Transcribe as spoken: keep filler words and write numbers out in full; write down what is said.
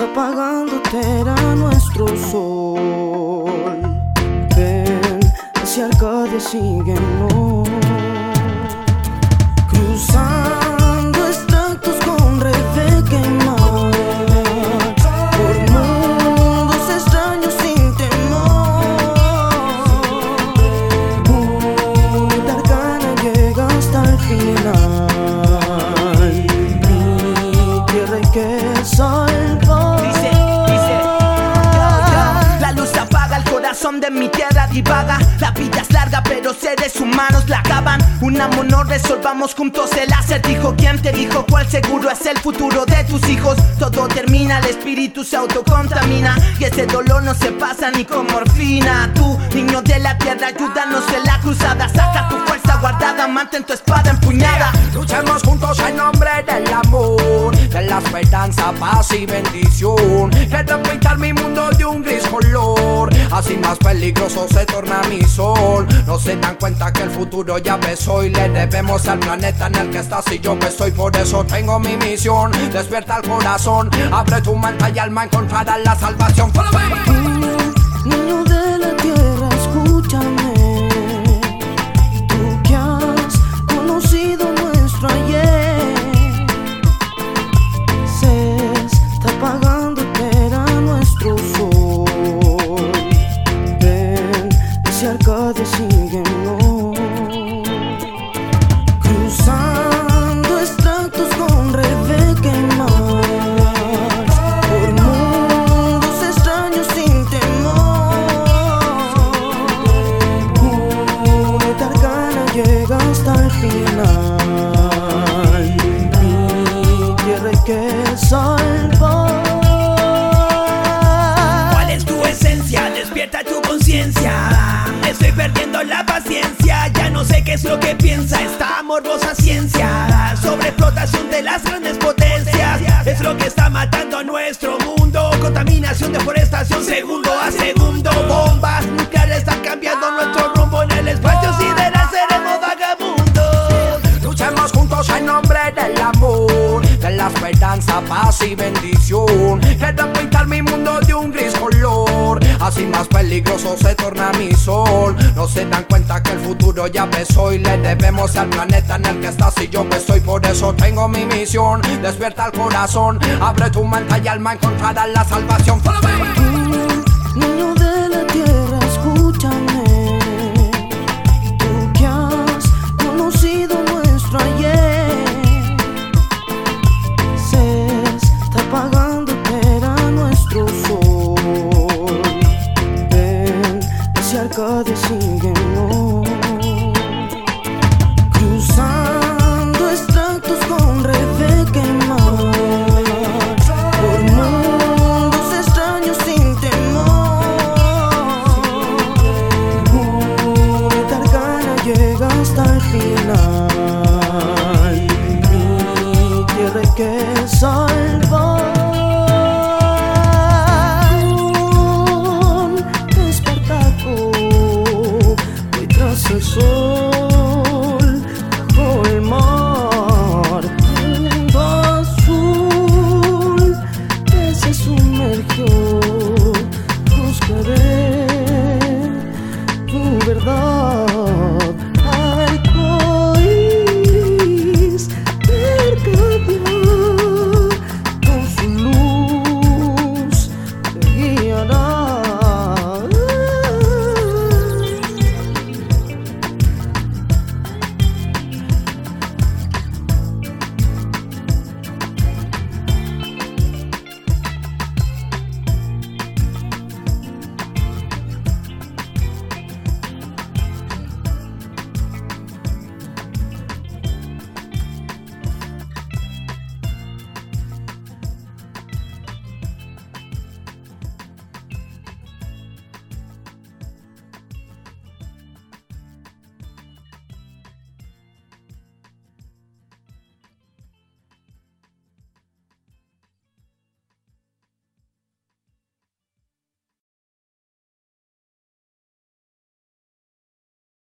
apagándote era nuestro sol. Ven, hacia Arcadia síguenos, cruzando extractos con Rebeca y Mar, por mundos extraños sin temor. Una arcana llega hasta el final, mi tierra hay que salvar. Dice, dice, yo, yo. La luz apaga, el corazón de mi tierra divaga. La vida es larga pero seres humanos la acaban. Unámonos, resolvamos juntos el acertijo. ¿Quién te dijo cuál seguro es el futuro de tus hijos? Todo termina, el espíritu se autocontamina y ese dolor no se pasa ni con morfina. Tú, niño de la tierra, ayúdanos en la cruzada. Saca tu fuerza guardada, mantén tu espada empuñada. Luchemos juntos en nombre del amor, de la esperanza, paz y bendición. Quiero pintar mi mundo de un gris color, así más peligroso se torna mi sol. No se dan cuenta que el futuro ya empezó y le debemos al planeta en el que estás y yo que estoy. Por eso tengo mi misión, despierta el corazón, abre tu mente y alma, encontrarás la salvación. Follow me. Niño, niño de la tierra, escúchame. Tú que has conocido nuestro ayer, se está apagando, era nuestro sol. Ven, hacia Arcadia síguenos, cruzando extractos con Rebeca y Mar, por mundos extraños sin temor. Una arcana llega hasta el final, mi tierra hay que salvar. ¿Cuál es tu esencia? Despierta tu conciencia. Estoy perdiendo la paciencia, ya no sé qué es lo que piensa esta morbosa ciencia. Sobreexplotación de las grandes potencias es lo que está matando a nuestro mundo. Contaminación, deforestación, segundo a segundo. Bombas nucleares están cambiando nuestro rumbo. En el espacio sideral seremos vagabundos. Luchemos juntos en nombre del amor, de la esperanza, paz y bendición. Quiero pintar mi mundo de un gris color, así más peligroso se torna mi sol. No se dan cuenta que el futuro ya empezó y le debemos al planeta en el que estás y yo que estoy. Por eso tengo mi misión, despierta el corazón, abre tu mente y alma, encontrarás la salvación. Follow me. Niño, niño de la tierra, escúchame. Tú que has conocido nuestro ayer,